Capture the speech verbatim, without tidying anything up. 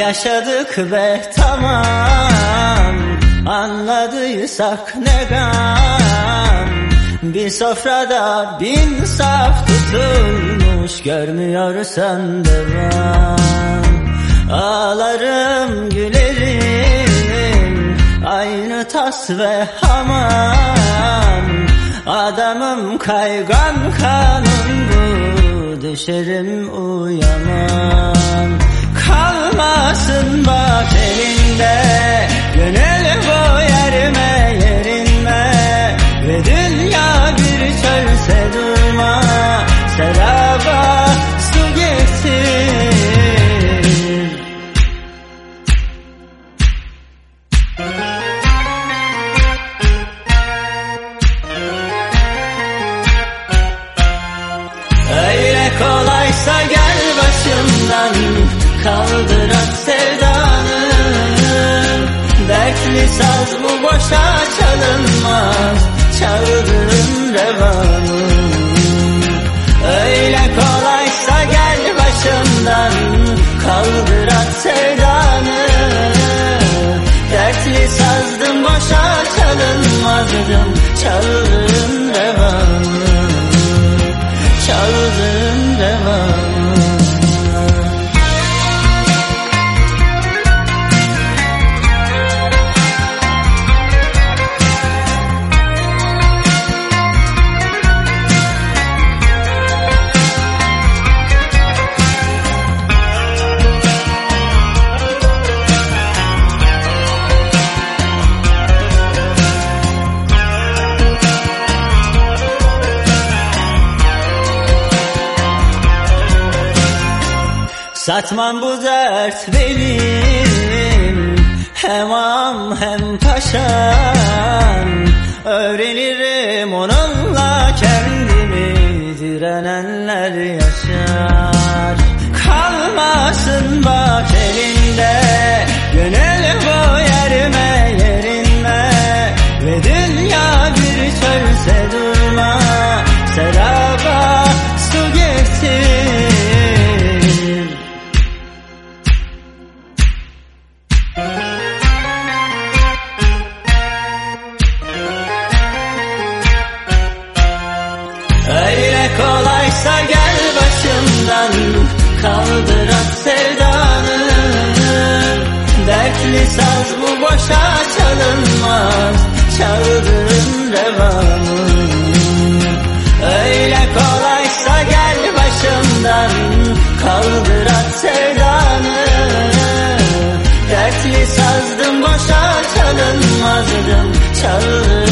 Yaşadık ve tamam, anladıysak ne gam. Bir sofrada bin saf tutulmuş, görmüyorsan devam. Ağlarım gülerim, aynı tas ve hamam. Adamım kaygan kanım bu, düşerim uyanam. Kalmasın bak elinde, gönül bu yerime yerinme. Ve dünya bir çölse durma, seraba su getir. Öyle kolaysa gel başımdan, kaldır at sevdanı. Dertli saz bu boşa çalınmaz, çaldırın revanı. Öyle kolaysa gel başımdan, kaldır at sevdanı. Dertli sazdım boşa çalınmazdım, çaldırın revanı. Çaldırın revanı. Satmam bu dert benim, hem am hem paşam. Öğrenirim onunla kendimi, direnenler yaşar. Kalmasın bak elinde, gönül bu yerime yerinme. Ve dünya bir çölse durma, seraba su getir. Öyle kolaysa gel başımdan, kaldır at sevdanı. Dertli saz bu boşa çalınmaz, çaldırın revanı. Öyle kolaysa gel başımdan, kaldır at sevdanı. Dertli sazdım boşa çalınmazdım, çaldırın